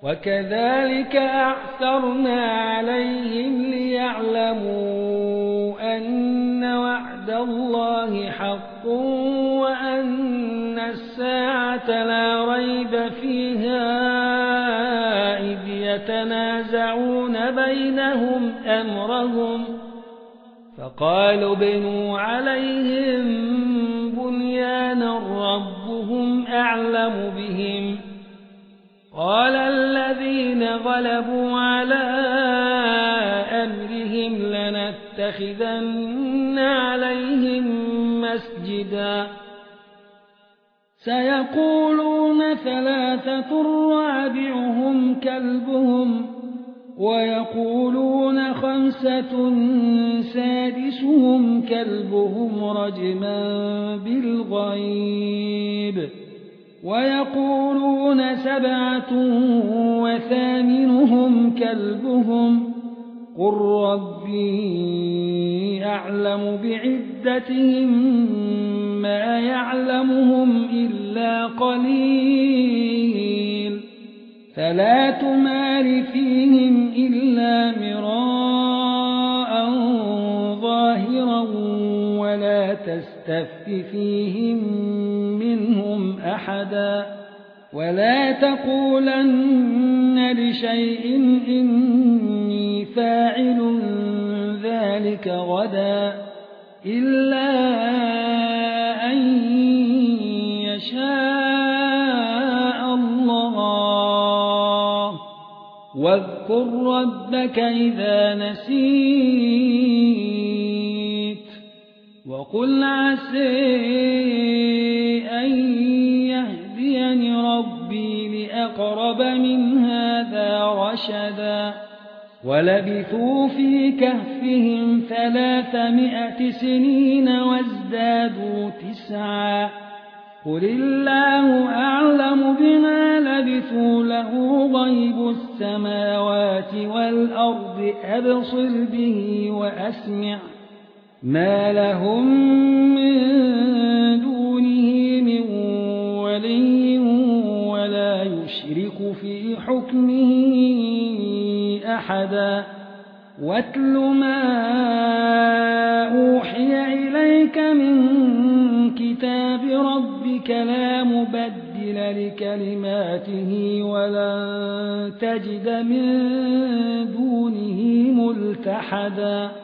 وكذلك أعثرنا عليهم ليعلموا أن وعد الله حق وأن الساعة لا ريب فيها إذ يتنازعون بينهم أمرهم فقالوا ابنوا عليهم بنيانا ربهم أعلم بهم قال الذين غلبوا على أمرهم لنتخذن عليهم مسجدا سيقولون ثلاثة رابعهم كلبهم ويقولون خمسة سادسهم كلبهم رجما بالغيب ويقولون سبعة وثامنهم كلبهم قل ربي أعلم بعدتهم ما يعلمهم إلا قليل فلا تمار فيهم إلا مراء ظاهرا ولا تستفت فيهم منهم أحدا ولا تقولن لشيء إني فاعل ذلك غدا إلا أن يشاء الله واذكر ربك إذا نسيت وقل عسى أن يهديني ربي لأقرب من هذا رشدا ولبثوا في كهفهم 300 سنين وازدادوا 9 قل الله أعلم بما لبثوا له غيب السماوات والأرض أبصر به وأسمع ما لهم من دونه من ولي ولا يشرك في حكمه أحدا واتل ما أوحي إليك من كتاب ربك لا مبدل لكلماته ولن تجد من دونه ملتحدا